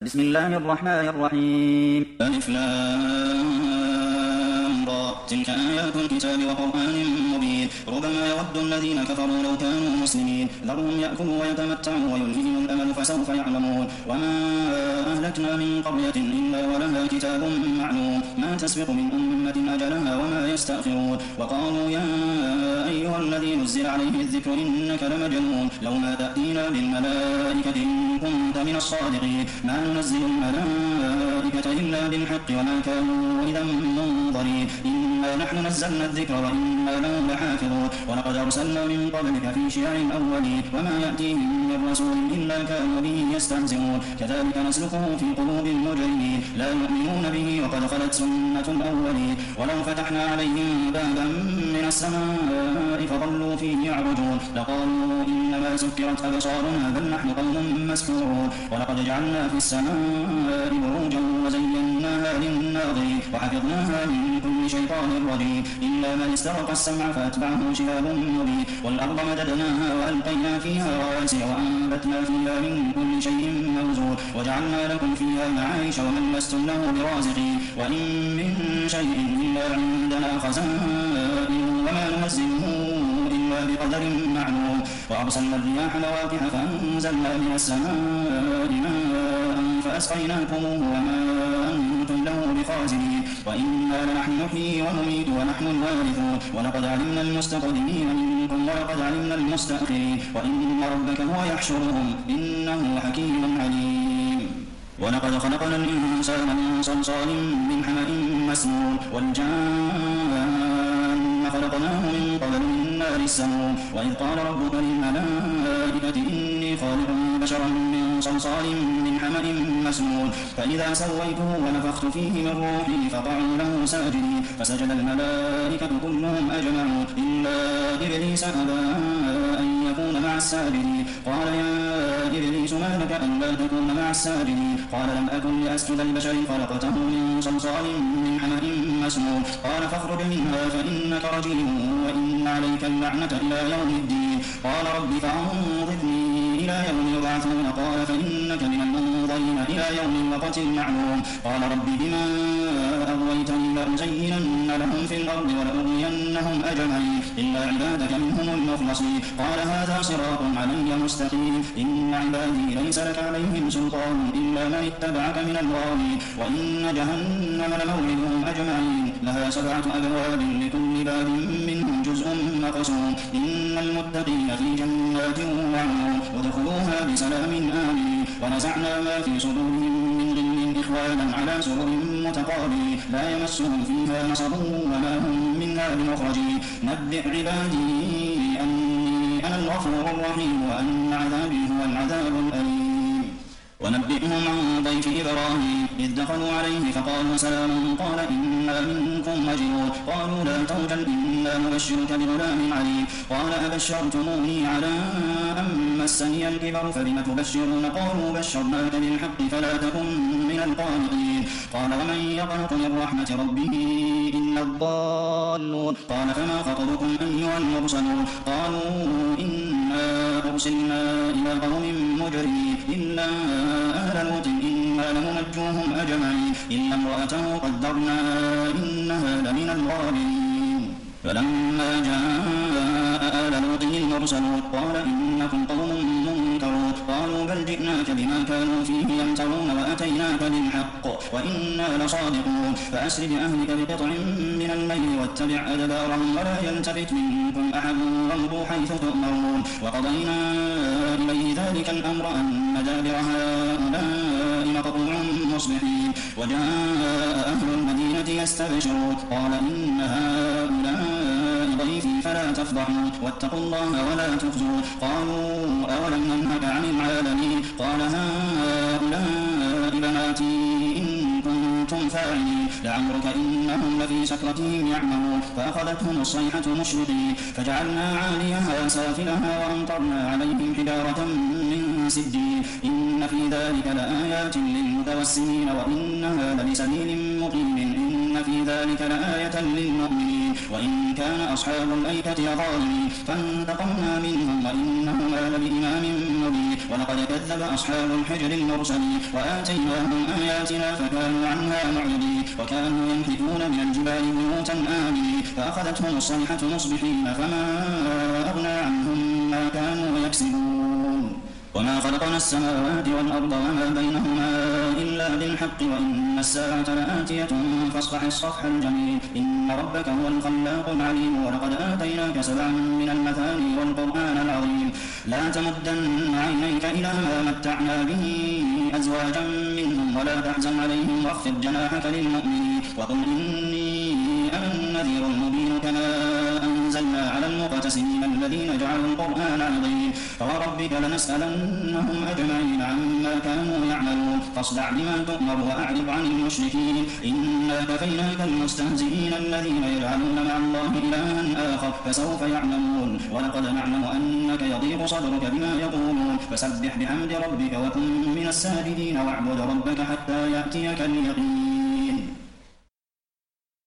بسم الله الرحمن الرحيم. ألف لام را تلك آيات الكتاب وقرآن مبين ربما يود الذين كفروا لو كانوا مسلمين ذرهم يأكلوا ويتمتعوا ويلههم الأمل فسوف يعلمون وما أهلكنا من قرية إلا ولها كتاب معلوم ما تسبق من أمة أجلها وما يستأخرون وقالوا يا أيها الذي نزل عليه الذكر إنك لمجنون لو ما تأتينا بالملائكة إن كنت من الصادقين ما ننزل الملائكة إلا بالحق وما كانوا إذا منظرين إنا نحن نزلنا الذكر وإنا له لحافظون ولقد أرسلنا من قبلك في شيع الأولين وما يأتيهم من رسول إلا كانوا به يستهزئون كذلك نسلكه في قلوب المجرمين لا يؤمنون به وقد خلت سنة الأولين ولو فتحنا عليهم بابا من السماء فظلوا فيه يعرجون لقالوا إنما سكرت أبصارنا بل نحن قوم مسحورون ولقد جعلنا في السماء بروجا وزيناها للناظرين وحفظناها من كل شيطان رجيم إلا من استرق السمع فأتبعه شهاب مبين والأرض مددناها وألقينا فيها رواسي وأنبتنا فيها من كل شيء موزون وجعلنا لكم فيها معايش ومن لستم له برازقين وإن من شيء إلا عندنا خزائن وما ننزله إلا بقدر معلوم وأرسلنا الرياح لواقح فأنزلنا من السماء ماء فأسقيناكموه وما أنتم له بخازنين وإنا لنحن نحيي ونميت ونحن الوارثون ولقد علمنا المستقدمين منكم ولقد علمنا المستأخرين وإن ربك هو يحشرهم إنه حكيم عليم ولقد خلقنا الإنسان من صلصال من حمأ مسنون والجان خلقناه من قبل من نار السموم وإذ قال ربك للملائكة إني خالق بشرا من صلصال من حمأ مسنون فإذا سويته ونفخت فيه من روحي فقعوا له ساجدين فسجد الملائكة كلهم أجمعون إلا إبليس أبى أن يكون مع الساجدين قال يا إبليس ما لك ألا تكون مع الساجدين قال لم أكن لأسجد لبشر خلقته من صلصال من حمأ مسنون قال فاخرج منها فإنك رجيم وإن عليك اللعنة إلى يوم الدين قال رب فأنظرني إلى يوم يبعثون قال فإنك من المنظرين إلى يوم الوقت المعلوم قال رب بما أغويتني لأزينن لهم في الأرض ولأغوينهم أجمعين إلا عبادك منهم المخلصين قال هذا صراط علي مستقيم إن عبادي ليس لك عليهم سلطان إلا من اتبعك من الغاوين وإن جهنم لموعدهم أجمعين لها 7 أبواب لكل باب منهم جزء مقسوم إن المتقين في جنات وعيون ادخلوها بسلام آمين ونزعنا ما في صدورهم من غل إخوانا على سرر متقابلين لا يمسهم فيها نصب وما هم منها بمخرجين نبئ عبادي أني أنا الغفور الرحيم وأن عذابي هو العذاب الأليم ونبئهم عن ضيف إبراهيم إذ دخلوا عليه فقالوا سلام قال إنا منكم وجلون قالوا لا توجل إنا نبشرك بغلام عليم قال أبشرتموني على أن مسني الكبر فبم تبشرون قالوا بشرناك بالحق فلا تكن من القانطين قال ومن يقنط من رحمة ربه إلا الضالون قال فما خطبكم أيها المرسلون قالوا إنا أرسلنا إلى قوم مجرمين إلا أهل لوط إنا لمنجوهم أجمعين إلا امرأته قدرنا إنها لمن الغابرين فلما جاء آل لوط المرسلون قال إنكم قوم منكرون قالوا بل جئناك بما كانوا فيه يمترون وأتيناك بالحق وإنا لصادقون فأسر بأهلك بقطع من الليل واتبع أدبارهم ولا يلتفت منكم أحد وامضوا حيث تؤمرون وقضينا إليه ذلك الأمر أن دابر هؤلاء مقطوع مصبحين وجاء أهل المدينة يستبشرون قال إن هؤلاء ضيفي فلا تفضحوا واتقوا الله ولا تخزون قالوا أولم ننهك عن العالمين قال هؤلاء بناتي إن كنتم فاعلين لعمرك إنهم لفي سكرتهم يعمهون فأخذتهم الصيحة مشرقين فجعلنا عاليها سافلها وأمطرنا عليهم حجارة من سجين إن في ذلك لآيات للمتوسمين وإنها لبسبيل مقيم إن في ذلك لآية للمؤمنين وإن كان أصحاب الأيكة ظالمين فانتقمنا منهم وإنهما لبإمام مبين ولقد كذب أصحاب الحجر المرسلين وآتيناهم آياتنا فكانوا عنها معرضين وكانوا ينحتون من الجبال بيوتا آمنين فأخذتهم الصيحة مصبحين فما أغنى عنهم ما كانوا يكسبون وما خلقنا السماوات والأرض وما بينهما إلا بالحق وإن الساعة لآتية فاصفح الصفح الجميل إن ربك هو الخلاق العليم ولقد آتيناك سبعا من المثاني والقرآن العظيم لا تمدن عينيك إلى ما متعنا به أزواجا منهم ولا تحزن عليهم واخفض جناحك للمؤمنين وقل إني أنا النذير المبين كما أنزلنا على المقتسمين الذين جعلوا القرآن عظيم فوربك لنسألنهم أجمعين عما كانوا يعملون فاصدع بما تؤمر وأعرض عن المشركين إنا كفيناك المستهزئين الذين يجعلون مع الله إلها آخر فسوف يعلمون ولقد نعلم أنك يضيق صدرك بما يقولون فسبح بحمد ربك وكن من الساجدين واعبد ربك حتى يأتيك اليقين